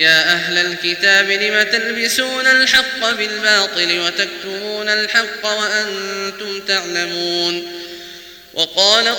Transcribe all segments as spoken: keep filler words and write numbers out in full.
يا أهل الكتاب لم تلبسون الحق بالباطل وتكتمون الحق وأنتم تعلمون وقالت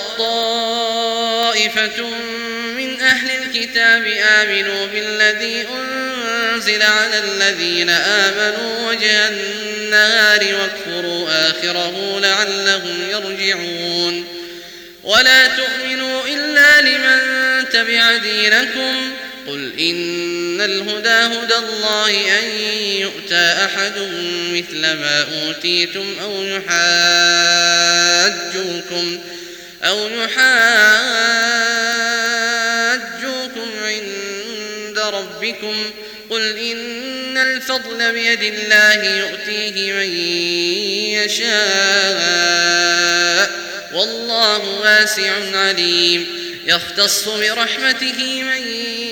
طائفة من أهل الكتاب آمنوا بالذي أنزل على الذين آمنوا وجه النهار واكفروا آخره لعلهم يرجعون ولا تؤمنوا إلا لمن تبع دينكم قل إن الهدى هدى الله أن يؤتى أحد مثل ما أوتيتم أو يحاجوكم أو يحاجوكم عند ربكم قل إن الفضل بيد الله يؤتيه من يشاء والله واسع عليم يختص برحمته من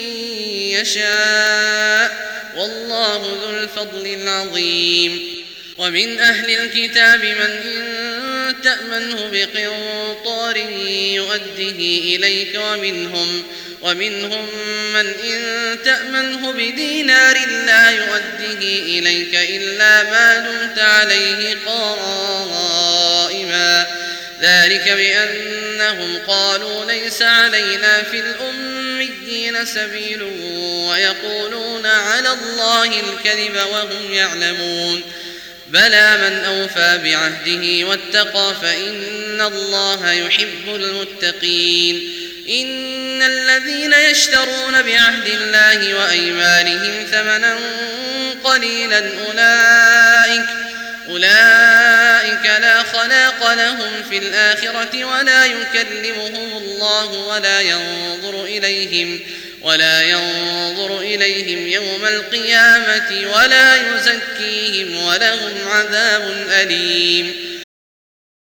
يشاء والله ذو الفضل العظيم ومن أهل الكتاب من إن تأمنه بقنطار يؤده إليك ومنهم ومنهم من إن تأمنه بدينار لا يؤده إليك إلا ما دمت عليه قائما ذلك بأنهم قالوا ليس علينا في الأميين سبيل ويقولون على الله الكذب وهم يعلمون بلى من أوفى بعهده واتقى فإن الله يحب المتقين إن الذين يشترون بعهد الله وأيمانهم ثمنا قليلا أولئك أولئك لا خلاق لهم في الآخرة ولا يكلمهم الله ولا ينظر إليهم ولا ينظر إليهم يوم القيامة ولا يزكيهم ولهم عذاب أليم